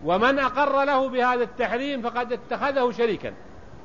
ومن أقر له بهذا التحريم فقد اتخذه شريكا.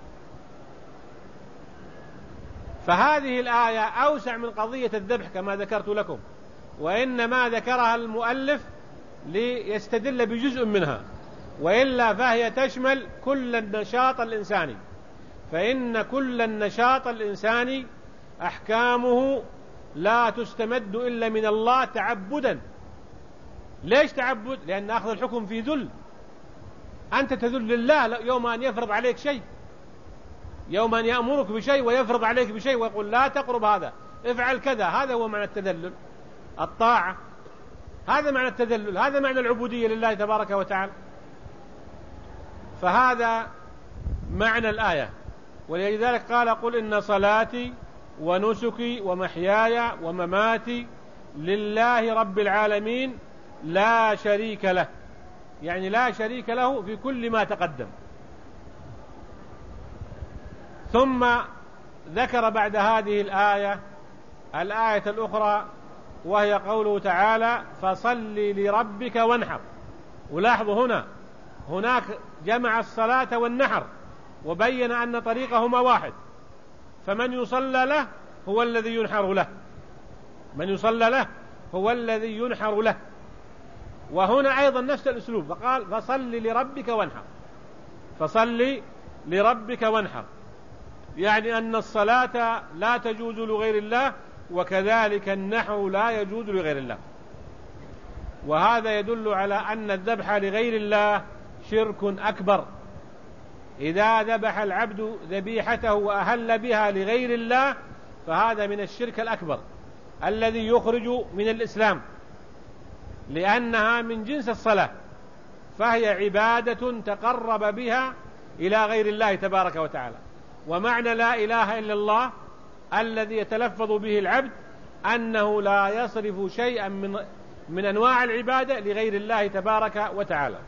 فهذه الآية أوسع من قضية الذبح كما ذكرت لكم، وإنما ذكرها المؤلف ليستدل بجزء منها، وإلا فهي تشمل كل النشاط الإنساني، فإن كل النشاط الإنساني أحكامه لا تستمد إلا من الله تعبدا. ليش تعبد؟ لأن أخذ الحكم في ذل، أنت تذل لله يوم أن يفرض عليك شيء، يوم أن يأمرك بشيء ويفرض عليك بشيء ويقول لا تقرب هذا، افعل كذا، هذا هو معنى التذلل، الطاعة، هذا معنى التذلل، هذا معنى العبودية لله تبارك وتعالى. فهذا معنى الآية. ولذلك قال قل إن صلاتي ونسكي ومحياي ومماتي لله رب العالمين لا شريك له، يعني لا شريك له في كل ما تقدم. ثم ذكر بعد هذه الآية الأخرى، وهي قوله تعالى فصل لربك وانحر. ولاحظوا هناك جمع الصلاة والنحر وبين أن طريقهما واحد، فمن يصلى له هو الذي ينحر له، من يصلى له هو الذي ينحر له. وهنا أيضا نفس الأسلوب، فقال فصل لربك وانحر، فصل لربك وانحر، يعني أن الصلاة لا تجوز لغير الله، وكذلك النحر لا يجوز لغير الله. وهذا يدل على أن الذبح لغير الله شرك أكبر. إذا ذبح العبد ذبيحته وأهل بها لغير الله فهذا من الشرك الأكبر الذي يخرج من الإسلام، لأنها من جنس الصلاة، فهي عبادة تقرب بها إلى غير الله تبارك وتعالى. ومعنى لا إله إلا الله الذي يتلفظ به العبد أنه لا يصرف شيئا من أنواع العبادة لغير الله تبارك وتعالى.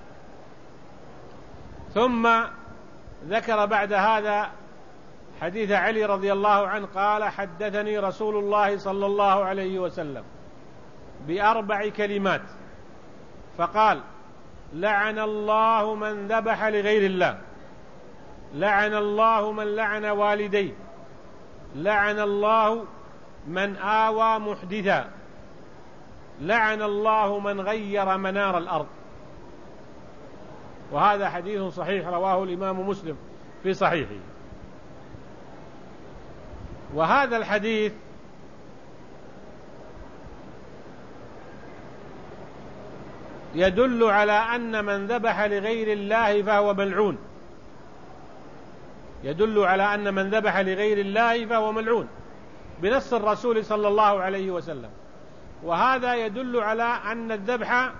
ثم ذكر بعد هذا حديث علي رضي الله عنه قال حدثني رسول الله صلى الله عليه وسلم ب4 كلمات، فقال لعن الله من ذبح لغير الله، لعن الله من لعن والديه، لعن الله من آوى محدثا، لعن الله من غير منار الأرض. وهذا حديث صحيح رواه الإمام مسلم في صحيحه. وهذا الحديث يدل على أن من ذبح لغير الله فهو ملعون، يدل على أن من ذبح لغير الله فهو ملعون بنص الرسول صلى الله عليه وسلم. وهذا يدل على أن الذبح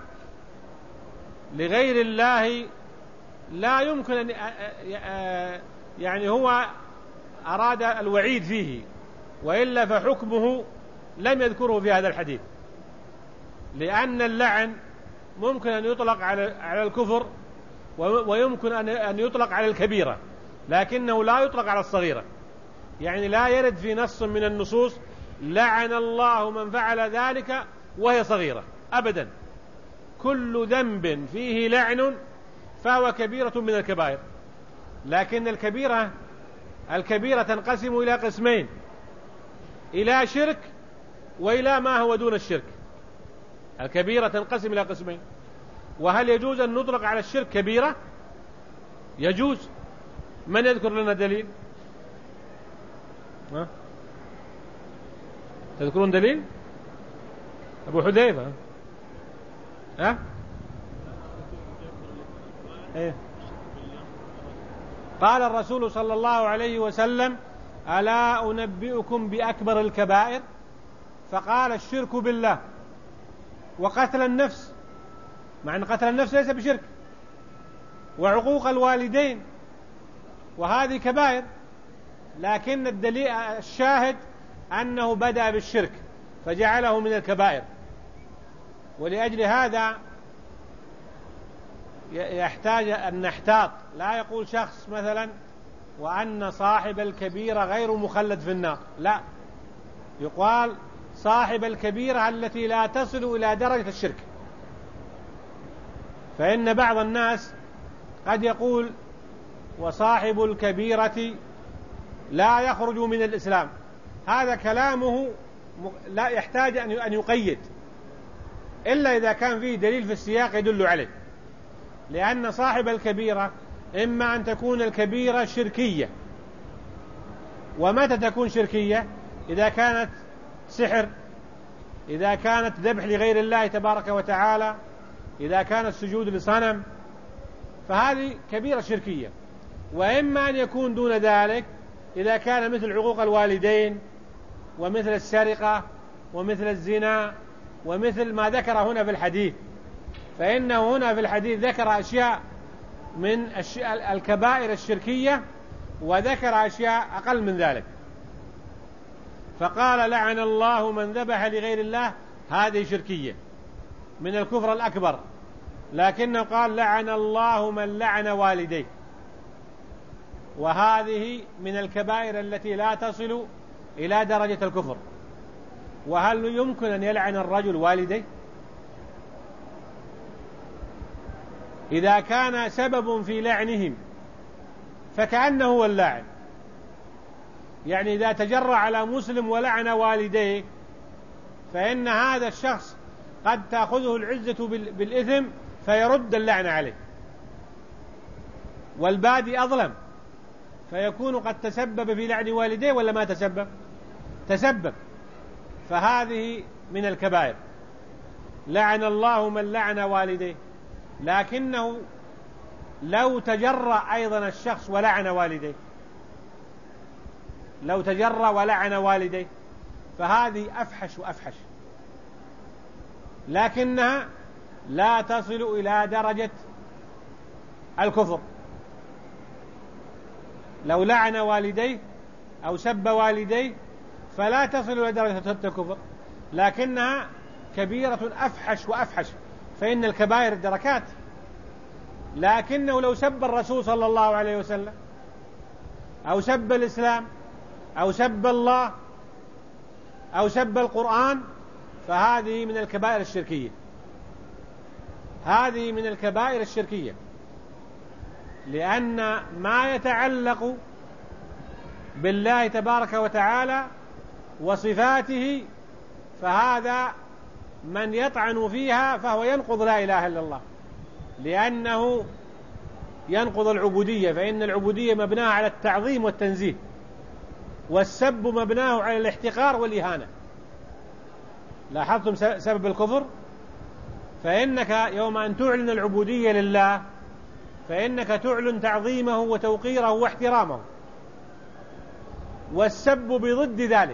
لغير الله لا يمكن أن يعني هو أراد الوعيد فيه، وإلا فحكمه لم يذكره في هذا الحديث، لأن اللعن ممكن أن يطلق على الكفر، ويمكن أن يطلق على الكبيرة، لكنه لا يطلق على الصغيرة. يعني لا يرد في نص من النصوص لعن الله من فعل ذلك وهي صغيرة أبدا. كل ذنب فيه لعن فهو كبيرة من الكبائر، لكن الكبيرة تنقسم إلى قسمين، إلى شرك وإلى ما هو دون الشرك. الكبيرة تنقسم إلى قسمين. وهل يجوز أن نطلق على الشرك كبيرة؟ يجوز. من يذكر لنا دليل؟ تذكرون دليل؟ أبو حذيفة. إيه؟ قال الرسول صلى الله عليه وسلم ألا أنبئكم بأكبر الكبائر؟ فقال الشرك بالله وقتل النفس، مع أن قتل النفس ليس بشرك، وعقوق الوالدين، وهذه كبائر، لكن الدليل الشاهد أنه بدأ بالشرك فجعله من الكبائر. ولأجل هذا يحتاج أن نحتاط، لا يقول شخص مثلا وأن صاحب الكبيرة غير مخلد في النار، لا، يقال صاحب الكبيرة التي لا تصل إلى درجة الشرك، فإن بعض الناس قد يقول وصاحب الكبيرة لا يخرج من الإسلام، هذا كلامه لا يحتاج أن يقيد إلا إذا كان فيه دليل في السياق يدل عليه، لأن صاحب الكبيرة إما أن تكون الكبيرة شركية، ومتى تكون شركية؟ إذا كانت سحر، إذا كانت ذبح لغير الله تبارك وتعالى، إذا كانت سجود لصنم، فهذه كبيرة شركية. وإما أن يكون دون ذلك إذا كان مثل عقوق الوالدين ومثل السرقة ومثل الزنا ومثل ما ذكر هنا في الحديث، فإنه هنا في الحديث ذكر أشياء من الكبائر الشركية وذكر أشياء أقل من ذلك، فقال لعن الله من ذبح لغير الله، هذه شركية من الكفر الأكبر، لكنه قال لعن الله من لعن والديه، وهذه من الكبائر التي لا تصل إلى درجة الكفر. وهل يمكن أن يلعن الرجل والديه؟ إذا كان سبب في لعنهم فكأنه هو اللاعن، يعني إذا تجرأ على مسلم ولعن والديه فإن هذا الشخص قد تأخذه العزة بالإثم فيرد اللعن عليه، والبادي أظلم فيكون قد تسبب في لعن والديه ولا ما تسبب؟ تسبب. فهذه من الكبائر، لعن الله من لعن والديه. لكنه لو تجرأ أيضا الشخص ولعن والديه، لو تجرأ ولعن والديه فهذه أفحش وأفحش، لكنها لا تصل إلى درجة الكفر. لو لعن والديه أو سب والديه فلا تصل إلى درجة الكفر، لكنها كبيرة أفحش وأفحش، فإن الكبائر دركات. لكنه لو سب الرسول صلى الله عليه وسلم أو سب الإسلام أو سب الله أو سب القرآن فهذه من الكبائر الشركية، هذه من الكبائر الشركية، لأن ما يتعلق بالله تبارك وتعالى وصفاته فهذا من يطعن فيها فهو ينقض لا إله إلا الله، لأنه ينقض العبودية، فإن العبودية مبناها على التعظيم والتنزيه، والسب مبناه على الاحتقار والإهانة. لاحظتم سبب الكفر؟ فإنك يوم أن تعلن العبودية لله فإنك تعلن تعظيمه وتوقيره واحترامه، والسب بضد ذلك،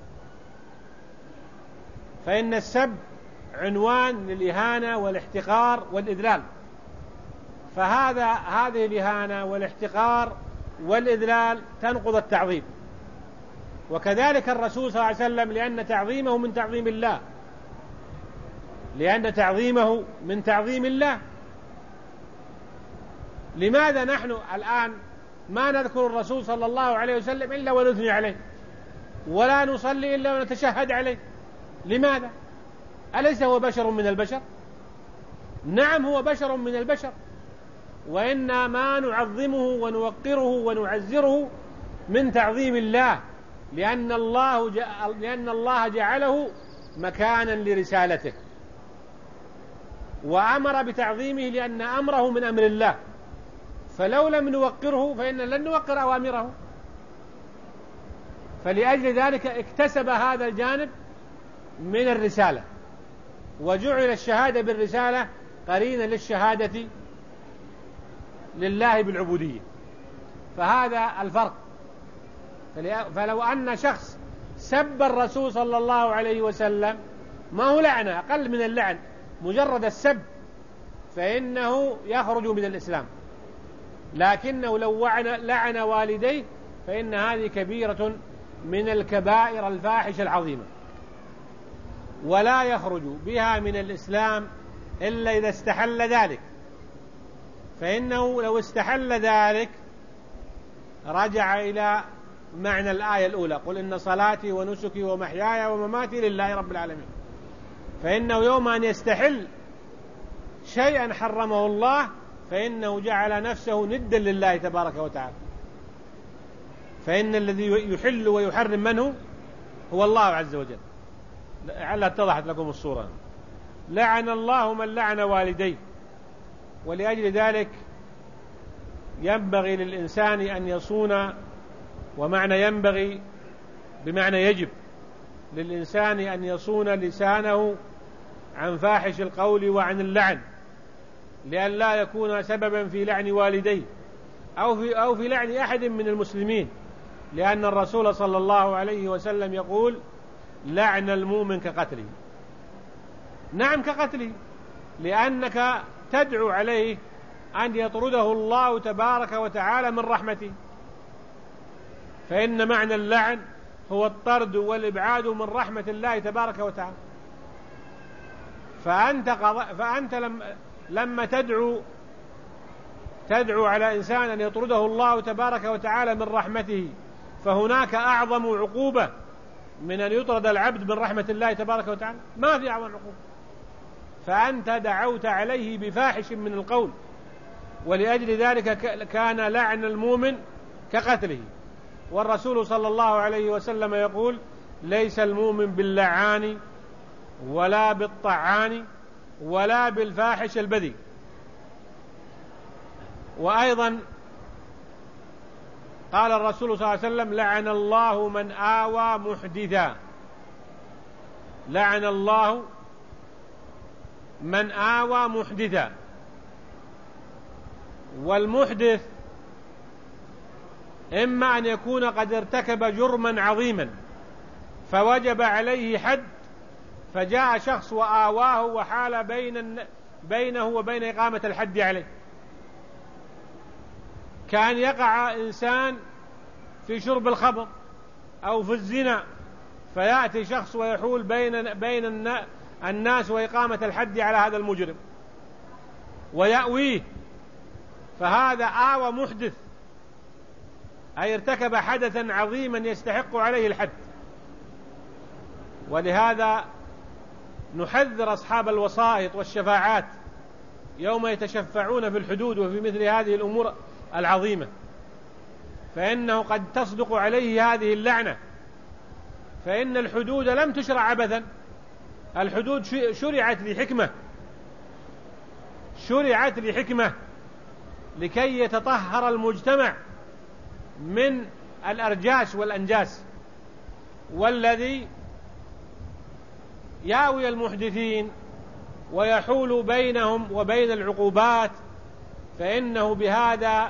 فإن السب عنوان للإهانة والاحتقار والإذلال، هذه الإهانة والاحتقار والإذلال تنقض التعظيم. وكذلك الرسول صلى الله عليه وسلم، لأن تعظيمه من تعظيم الله، لأن تعظيمه من تعظيم الله. لماذا نحن الآن ما نذكر الرسول صلى الله عليه وسلم إلا ونثني عليه، ولا نصلي إلا ونتشهد عليه؟ لماذا؟ أليس هو بشر من البشر؟ نعم هو بشر من البشر، وإنما نعظمه ونوقره ونعزره من تعظيم الله، لأن الله جعله مكانا لرسالته، وأمر بتعظيمه لأن أمره من أمر الله، فلو لم نوقره فإن لن نوقر أوامره. فلأجل ذلك اكتسب هذا الجانب من الرسالة، وجعل الشهادة بالرسالة قرينة للشهادة لله بالعبودية، فهذا الفرق. فلو أن شخص سب الرسول صلى الله عليه وسلم ما هو لعنة، أقل من اللعن، مجرد السب، فإنه يخرج من الإسلام. لكنه لو لعن والديه فإن هذه كبيرة من الكبائر الفاحشة العظيمة، ولا يخرج بها من الإسلام إلا إذا استحل ذلك، فإنه لو استحل ذلك رجع إلى معنى الآية الأولى: قل إن صلاتي ونسكي ومحياي ومماتي لله رب العالمين. فإنه يوم أن يستحل شيئا حرمه الله فإنه جعل نفسه ندا لله تبارك وتعالى. فإن الذي يحل ويحرم منه هو الله عز وجل. لعلها اتضحت لكم الصورة. لعن الله من لعن والديه. ولأجل ذلك ينبغي للإنسان أن يصون، ومعنى ينبغي بمعنى يجب للإنسان أن يصون لسانه عن فاحش القول وعن اللعن، لأن لا يكون سببا في لعن والديه أو في لعن أحد من المسلمين، لأن الرسول صلى الله عليه وسلم يقول: لعن المؤمن كقتله. نعم كقتله، لأنك تدعو عليه أن يطرده الله تبارك وتعالى من رحمته. فإن معنى اللعن هو الطرد والإبعاد من رحمة الله تبارك وتعالى. فأنت لما تدعو على إنسان أن يطرده الله تبارك وتعالى من رحمته، فهناك أعظم عقوبة من أن يطرد العبد من رحمة الله تبارك وتعالى؟ ما في أعظم عقوبة. فأنت دعوت عليه بفاحش من القول، ولأجل ذلك كان لعن المؤمن كقتله. والرسول صلى الله عليه وسلم يقول: ليس المؤمن باللعان ولا بالطعان ولا بالفاحش البذيء. وأيضا قال الرسول صلى الله عليه وسلم: لعن الله من آوى محدثا. لعن الله من آوى محدثا. والمحدث إما أن يكون قد ارتكب جرما عظيما فوجب عليه حد، فجاء شخص وآواه وحال بينه وبين إقامة الحد عليه، كان يقع إنسان في شرب الخمر أو في الزنا، فيأتي شخص ويحول بين الناس وإقامة الحد على هذا المجرم ويأويه، فهذا آوى محدث، أي ارتكب حدثا عظيما يستحق عليه الحد. ولهذا نحذر أصحاب الوسائط والشفاعات يوم يتشفعون في الحدود وفي مثل هذه الأمور العظيمة، فإنه قد تصدق عليه هذه اللعنة. فإن الحدود لم تشرع عبثا، الحدود شرعت لحكمة لكي يتطهر المجتمع من الأرجاس والأنجاس. والذي ياوي المحدثين ويحول بينهم وبين العقوبات فإنه بهذا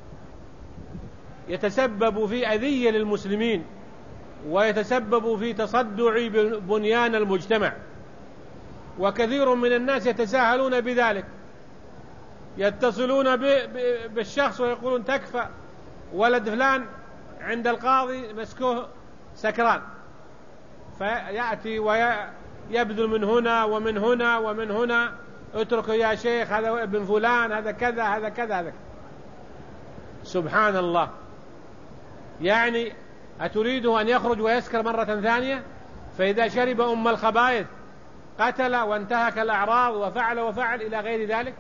يتسبب في أذية للمسلمين ويتسبب في تصدع بنيان المجتمع. وكثير من الناس يتساهلون بذلك، يتصلون بالشخص ويقولون: تكفى ولد فلان عند القاضي مسكوه سكران، فيأتي ويبذل من هنا ومن هنا ومن هنا: اتركوا يا شيخ، هذا ابن فلان، هذا كذا هذا كذا هذا. سبحان الله، يعني أتريده أن يخرج ويسكر مرة ثانية؟ فإذا شرب أم الخبائث قتل وانتهك الأعراض وفعل إلى غير ذلك.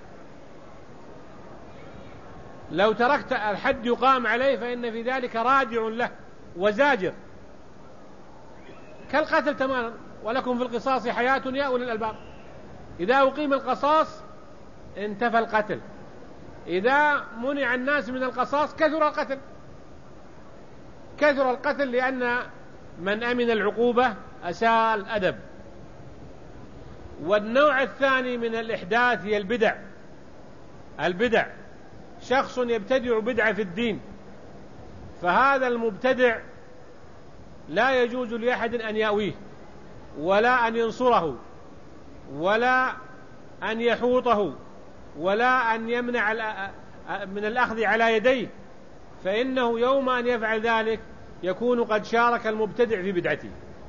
لو تركت الحد يقام عليه فإن في ذلك رادع له وزاجر كالقتل تماما. ولكم في القصاص حياة يا أولي الألباب. إذا أقيم القصاص انتفى القتل، إذا منع الناس من القصاص كثر القتل، لأن من أمن العقوبة أساء الأدب. والنوع الثاني من الإحداث هي البدع. شخص يبتدع بدعة في الدين، فهذا المبتدع لا يجوز لأحد أن يأويه ولا أن ينصره ولا أن يحوطه ولا أن يمنع من الأخذ على يديه، فإنه يوم أن يفعل ذلك يكون قد شارك المبتدع في بدعته.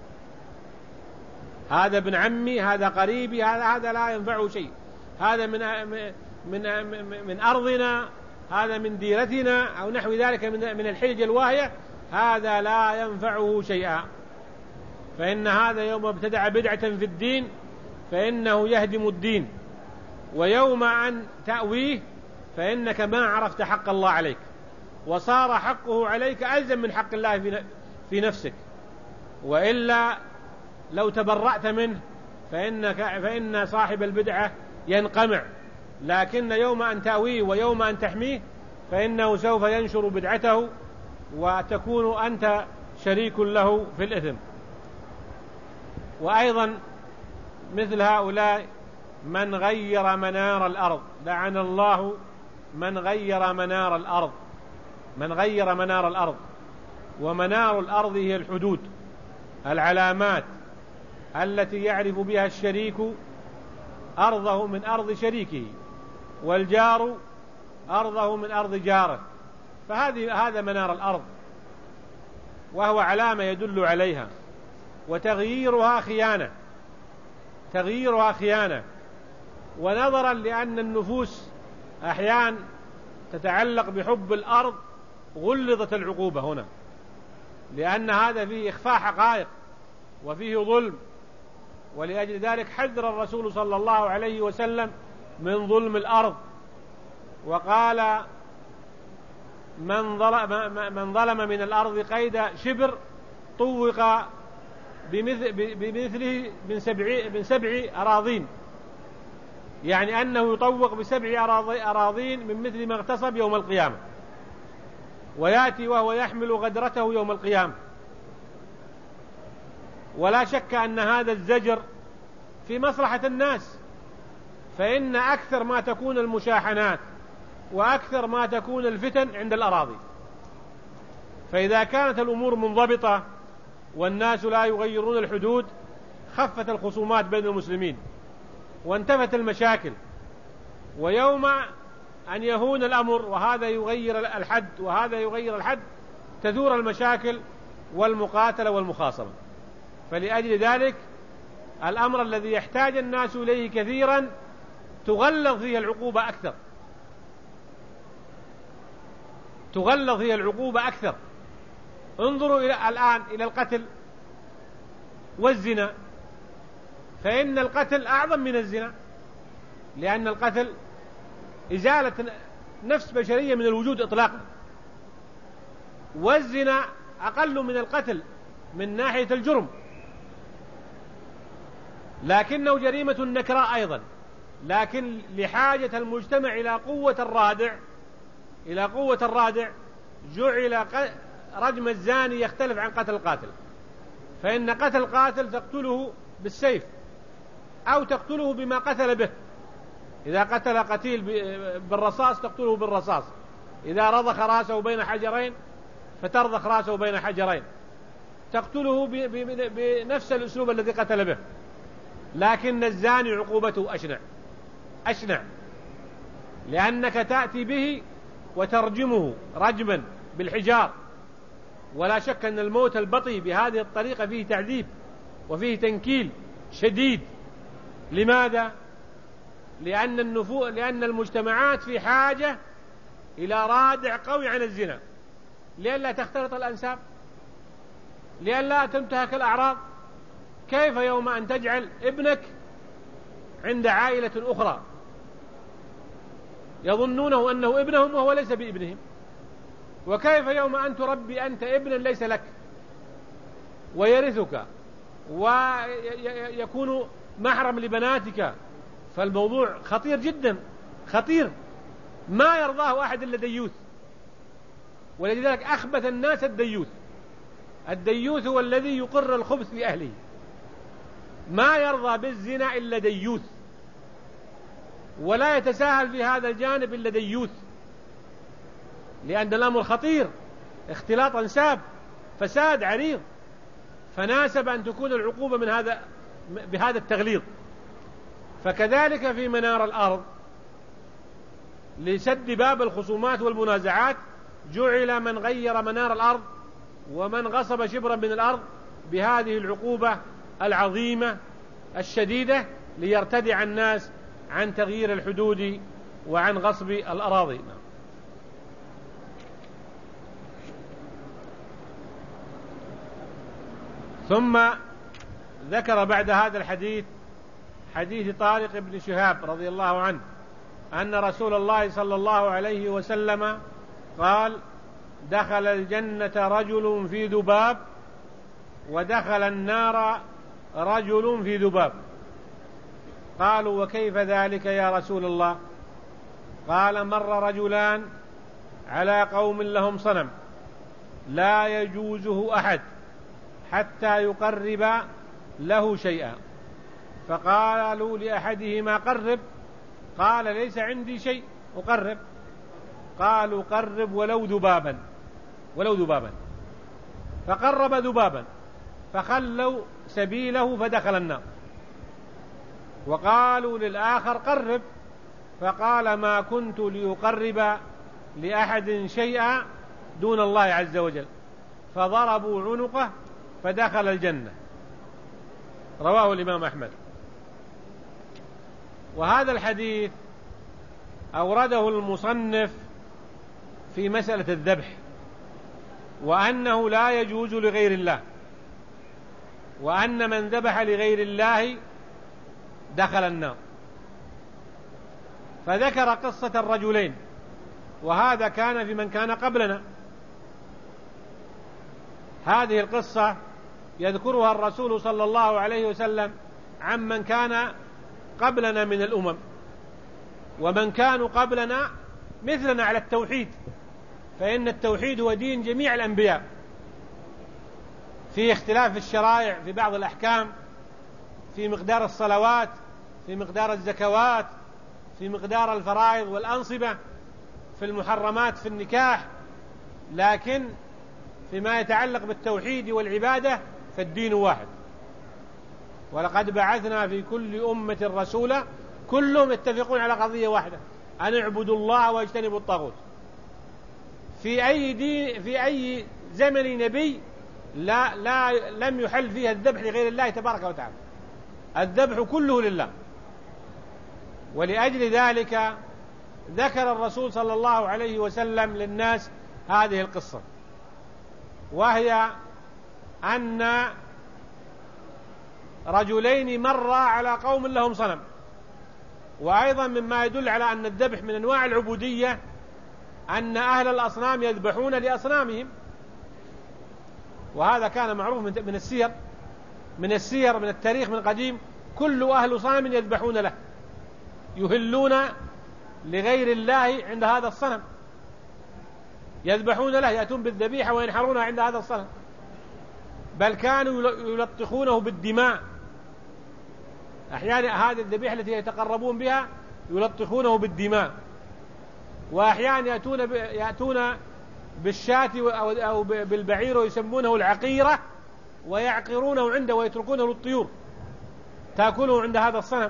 هذا ابن عمي، هذا قريبي، هذا لا ينفعه شيء، هذا من أرضنا، هذا من ديرتنا أو نحو ذلك من الحجج الواهية، هذا لا ينفعه شيئا. فإن هذا يوم ابتدع بدعة في الدين فإنه يهدم الدين ويوم أن تأويه فإنك ما عرفت حق الله عليك، وصار حقه عليك ألزم من حق الله في نفسك، وإلا لو تبرأت منه فإن صاحب البدعة ينقمع، لكن يوم أن تأويه ويوم أن تحميه فإنه سوف ينشر بدعته وتكون أنت شريك له في الإثم. وأيضا مثل هؤلاء من غير منار الأرض، لعن الله من غير منار الأرض، من غير منار الأرض. ومنار الأرض هي الحدود، العلامات التي يعرف بها الشريك أرضه من أرض شريكه، والجار أرضه من أرض جاره، هذا منار الأرض، وهو علامة يدل عليها. وتغييرها خيانة، تغييرها خيانة. ونظرا لأن النفوس أحيانا تتعلق بحب الأرض غلظت العقوبة هنا، لأن هذا فيه إخفاء حقائق وفيه ظلم، ولأجل ذلك حذر الرسول صلى الله عليه وسلم من ظلم الأرض، وقال من ظلم من الأرض قيد شبر طوق بمثله من 7 أراضين، يعني أنه يطوق ب7 أراضين من مثل ما اغتصب يوم القيامة، ويأتي وهو يحمل غدرته يوم القيامة. ولا شك أن هذا الزجر في مصلحة الناس، فإن أكثر ما تكون المشاحنات وأكثر ما تكون الفتن عند الأراضي، فإذا كانت الأمور منضبطة والناس لا يغيرون الحدود خفت الخصومات بين المسلمين وانتفت المشاكل. ويوم أن يهون الأمر وهذا يغير الحد وهذا يغير الحد تدور المشاكل والمقاتلة والمخاصمة. فلأجل ذلك الأمر الذي يحتاج الناس إليه كثيرا تغلظ فيه العقوبة أكثر، تغلظ فيه العقوبة أكثر. انظروا الآن إلى القتل والزنا، فإن القتل أعظم من الزنا، لأن القتل إزالة نفس بشرية من الوجود إطلاقا، والزنا أقل من القتل من ناحية الجرم، لكنه جريمة نكراء أيضا. لكن لحاجة المجتمع إلى قوة الرادع جعل رجم الزاني يختلف عن قتل القاتل، فإن قتل القاتل تقتله بالسيف أو تقتله بما قتل به، إذا قتل قتيل بالرصاص تقتله بالرصاص، إذا رضخ رأسه بين حجرين فترضخ رأسه بين حجرين، تقتله بنفس الأسلوب الذي قتل به. لكن الزاني عقوبته أشنع، لأنك تأتي به وترجمه رجما بالحجار. ولا شك أن الموت البطيء بهذه الطريقة فيه تعذيب وفيه تنكيل شديد. لماذا؟ لأن المجتمعات في حاجة إلى رادع قوي عن الزنا، لئلا تختلط الأنساب، لئلا تنتهك الأعراض. كيف يوم أن تجعل ابنك عند عائلة أخرى يظنونه أنه ابنهم وهو ليس بابنهم؟ وكيف يوم أن تربي أنت ابنا ليس لك ويرثك ويكون محرم لبناتك؟ فالموضوع خطير جدا، خطير ما يرضاه أحد إلا ديوث. ولذلك أخبث الناس الديوث هو الذي يقر الخبث لأهله، ما يرضى بالزنا إلا ديوث، ولا يتساهل في هذا الجانب إلا ديوث، لأن الأمر خطير، اختلاط أنساب، فساد عريض، فناسب أن تكون العقوبة بهذا التغليظ. فكذلك في منار الأرض لسد باب الخصومات والمنازعات جعل من غير منار الأرض ومن غصب شبرا من الأرض بهذه العقوبة العظيمة الشديدة ليرتدع الناس عن تغيير الحدود وعن غصب الأراضي. ثم ذكر بعد هذا الحديث حديث طارق بن شهاب رضي الله عنه أن رسول الله صلى الله عليه وسلم قال: دخل الجنة رجل في ذباب، ودخل النار رجل في ذباب. قالوا: وكيف ذلك يا رسول الله؟ قال: مر رجلان على قوم لهم صنم لا يجوزه أحد حتى يقرب له شيئا، فقالوا لأحدهما: قرب. قال: ليس عندي شيء أقرب. قالوا: قرب ولو ذبابا. فقرب ذبابا فخلوا سبيله فدخل النار. وقالوا للآخر: قرب. فقال: ما كنت لأقرب لأحد شيئا دون الله عز وجل. فضربوا عنقه فدخل الجنة. رواه الإمام أحمد. وهذا الحديث أورده المصنف في مسألة الذبح، وأنه لا يجوز لغير الله، وأن من ذبح لغير الله دخل النار. فذكر قصة الرجلين، وهذا كان في من كان قبلنا. هذه القصة يذكرها الرسول صلى الله عليه وسلم عمن كان قبلنا من الأمم، ومن كانوا قبلنا مثلنا على التوحيد، فإن التوحيد هو دين جميع الأنبياء، في اختلاف الشرائع في بعض الأحكام، في مقدار الصلوات، في مقدار الزكوات، في مقدار الفرائض والأنصبة، في المحرمات في النكاح، لكن فيما يتعلق بالتوحيد والعبادة فالدين واحد. ولقد بعثنا في كل أمة رسولا كلهم يتفقون على قضية واحدة: أن اعبدوا الله واجتنبوا الطاغوت. في أي زمن نبي لم يحل فيها الذبح لغير الله تبارك وتعالى، الذبح كله لله. ولأجل ذلك ذكر الرسول صلى الله عليه وسلم للناس هذه القصة، وهي أن رجلين مرا على قوم لهم صنم. وأيضا مما يدل على أن الذبح من أنواع العبودية أن أهل الأصنام يذبحون لأصنامهم، وهذا كان معروف من السير من التاريخ من قديم. كل أهل صنم يذبحون له، يهلون لغير الله عند هذا الصنم، يذبحون له، يأتون بالذبيحة وينحرونها عند هذا الصنم. بل كانوا يلطخونه بالدماء. أحيانا هذه الذبيحة التي يتقربون بها يلطخونه بالدماء، وأحيانا يأتون بالشاة أو بالبعير ويسمونه العقيرة، ويعقرونه عنده ويتركونه للطيور تأكله عند هذا الصنم.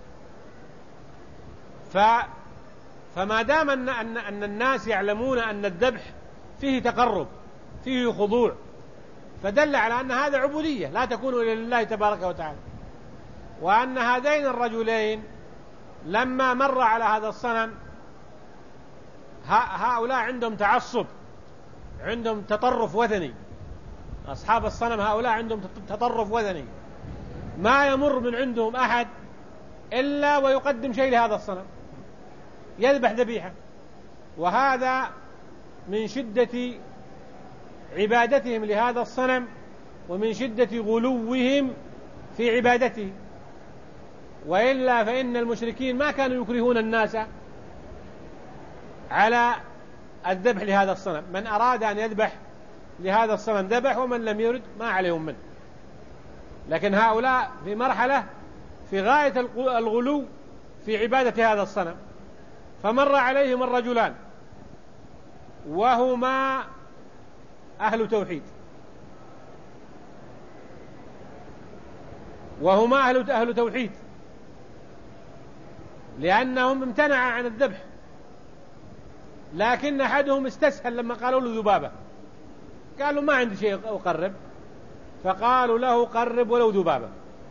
فما دام أن الناس يعلمون أن الذبح فيه تقرب، فيه خضوع، فدل على أن هذا عبودية لا تكون إلا لله تبارك وتعالى. وأن هذين الرجلين لما مر على هذا الصنم، هؤلاء عندهم تعصب، عندهم تطرف وثني. أصحاب الصنم هؤلاء عندهم تطرف وثني، ما يمر من عندهم أحد إلا ويقدم شيء لهذا الصنم، يذبح ذبيحة. وهذا من شدة عبادتهم لهذا الصنم، ومن شدة غلوهم في عبادته. وإلا فإن المشركين ما كانوا يكرهون الناس على الذبح لهذا الصنم. من أراد أن يذبح لهذا الصنم ذبح، ومن لم يرد ما عليهم منه. لكن هؤلاء في مرحلة في غاية الغلو في عبادة هذا الصنم. فمر عليهم الرجلان وهما أهل توحيد، أهل توحيد، لأنهم امتنع عن الذبح. لكن أحدهم استسهل لما قالوا له ذبابة، قالوا: ما عندي شيء أقرب. فقالوا له: قرب ولو ذبابة.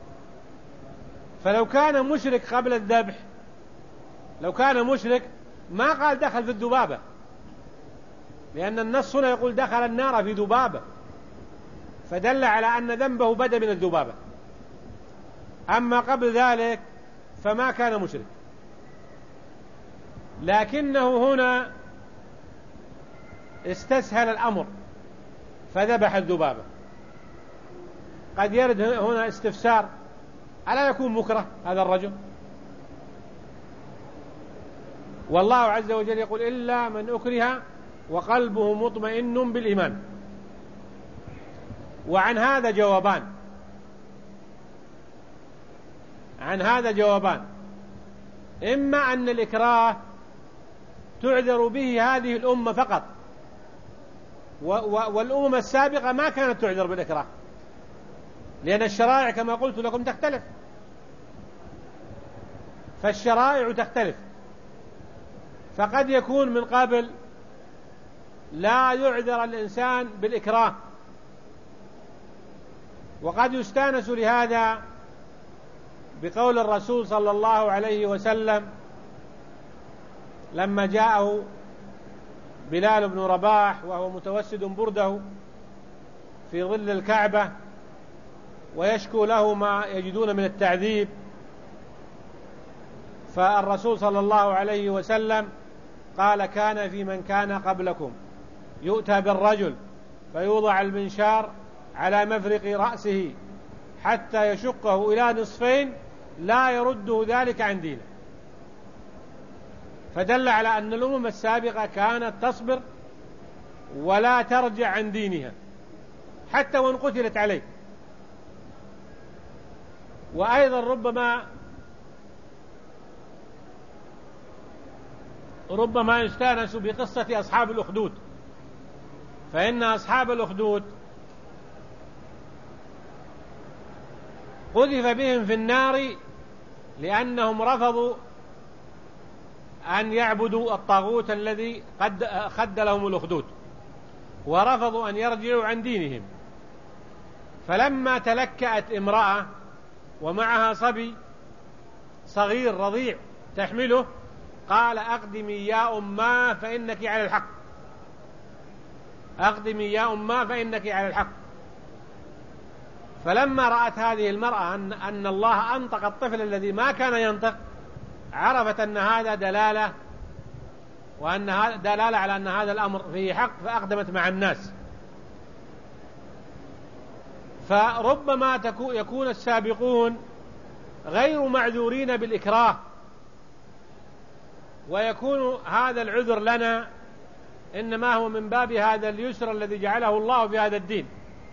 فلو كان مشرك قبل الذبح، لو كان مشرك ما قال دخل في الذبابة، لأن النص هنا يقول دخل النار في ذبابة، فدل على أن ذنبه بدأ من الذبابة. أما قبل ذلك فما كان مشرك، لكنه هنا استسهل الأمر فذبح الذبابة. قد يرد هنا استفسار: ألا يكون مكره هذا الرجل؟ والله عز وجل يقول: إلا من أكره وقلبه مطمئن بالإيمان. وعن هذا جوابان: إما أن الإكراه تعذر به هذه الأمة فقط، والأمم السابقة ما كانت تعذر بالإكراه، لأن الشرائع كما قلت لكم تختلف، فالشرائع تختلف، فقد يكون من قبل لا يعذر الإنسان بالإكراه، وقد يستانس لهذا بقول الرسول صلى الله عليه وسلم لما جاءه بلال بن رباح وهو متوسد برده في ظل الكعبة ويشكو له ما يجدون من التعذيب، فالرسول صلى الله عليه وسلم قال: كان في من كان قبلكم يؤتى بالرجل فيوضع المنشار على مفرق رأسه حتى يشقه إلى نصفين لا يرده ذلك عن دينه. فدل على أن الأمم السابقة كانت تصبر ولا ترجع عن دينها حتى وإن قتلت عليه. وأيضا ربما يستانس بقصة أصحاب الأخدود، فإن أصحاب الأخدود قذف بهم في النار لأنهم رفضوا أن يعبدوا الطاغوت الذي قد خد لهم الأخدود، ورفضوا أن يرجعوا عن دينهم. فلما تلكأت امرأة ومعها صبي صغير رضيع تحمله، قال: أقدمي يا أماه فإنك على الحق، أقدمي يا أماه فإنك على الحق. فلما رأت هذه المرأة أن الله أنطق الطفل الذي ما كان ينطق، عرفت أن هذا دلالة، وأن هذا دلالة على أن هذا الأمر فيه حق، فأقدمت مع الناس. فربما يكون السابقون غير معذورين بالإكراه، ويكون هذا العذر لنا إنما هو من باب هذا اليسر الذي جعله الله في هذا الدين.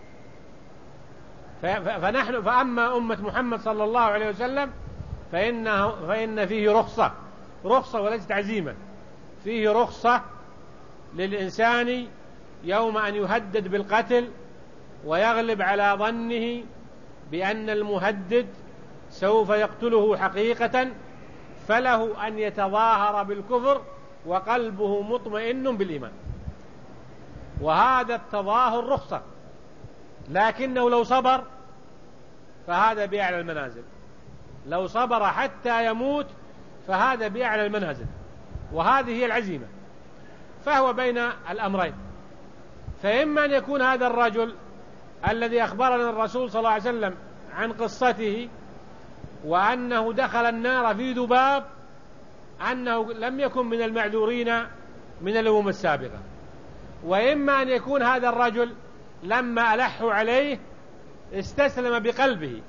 فأما أمة محمد صلى الله عليه وسلم فإن فيه رخصة وليست عزيمة، فيه رخصة للإنسان يوم أن يهدد بالقتل ويغلب على ظنه بأن المهدد سوف يقتله حقيقة، فله أن يتظاهر بالكفر وقلبه مطمئن بالإيمان، وهذا التظاهر رخصة، لكنه لو صبر فهذا بأعلى المنازل، لو صبر حتى يموت فهذا بأعلى المنازل، وهذه هي العزيمة. فهو بين الأمرين، فإما أن يكون هذا الرجل الذي أخبرنا الرسول صلى الله عليه وسلم عن قصته وأنه دخل النار في ذباب، أنه لم يكن من المعذورين من الأمم السابقة، وإما أن يكون هذا الرجل لما ألحوا عليه استسلم بقلبه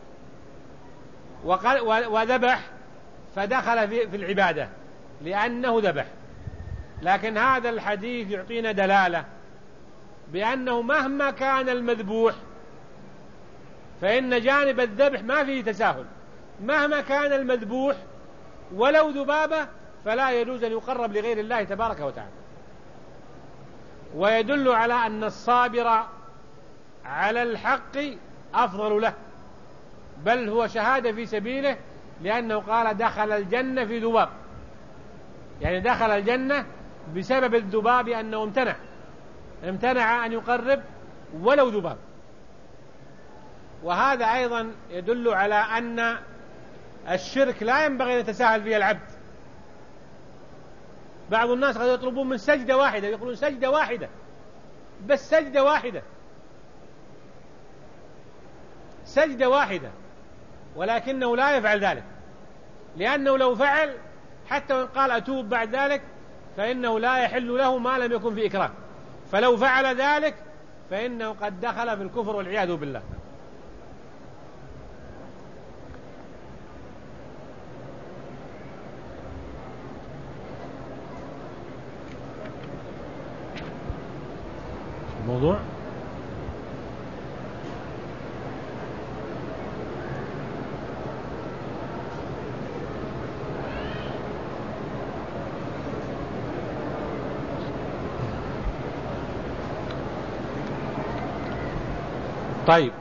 وذبح، فدخل في العبادة لأنه ذبح. لكن هذا الحديث يعطينا دلالة بأنه مهما كان المذبوح فإن جانب الذبح ما فيه تساهل، مهما كان المذبوح ولو ذبابة فلا يجوز أن يقرب لغير الله تبارك وتعالى. ويدل على أن الصابر على الحق أفضل له، بل هو شهادة في سبيله، لأنه قال: دخل الجنة في ذباب، يعني دخل الجنة بسبب الذباب، أنه امتنع أن يقرب ولو ذباب. وهذا أيضا يدل على أن الشرك لا ينبغي أن يتساهل فيه العبد. بعض الناس قد يطلبون من سجدة واحدة، يقولون سجدة واحدة، بس سجدة واحدة، ولكنه لا يفعل ذلك، لأنه لو فعل حتى وإن قال أتوب بعد ذلك فإنه لا يحل له ما لم يكن في إكراه، فلو فعل ذلك فإنه قد دخل في الكفر والعياذ بالله. الموضوع طيب.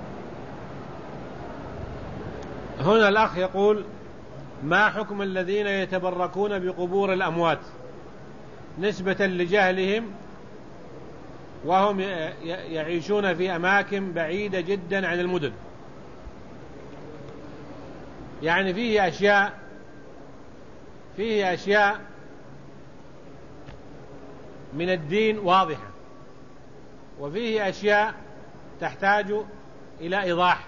هنا الأخ يقول: ما حكم الذين يتبركون بقبور الأموات نسبة لجهلهم وهم يعيشون في أماكن بعيدة جدا عن المدن؟ يعني فيه أشياء من الدين واضحة، وفيه أشياء تحتاج إلى إيضاح.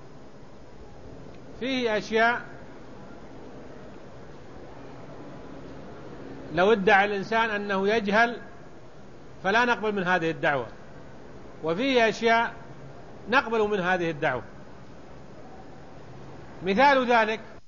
فيه أشياء لو ادعى الإنسان أنه يجهل فلا نقبل من هذه الدعوة، وفيه أشياء نقبل من هذه الدعوة. مثال ذلك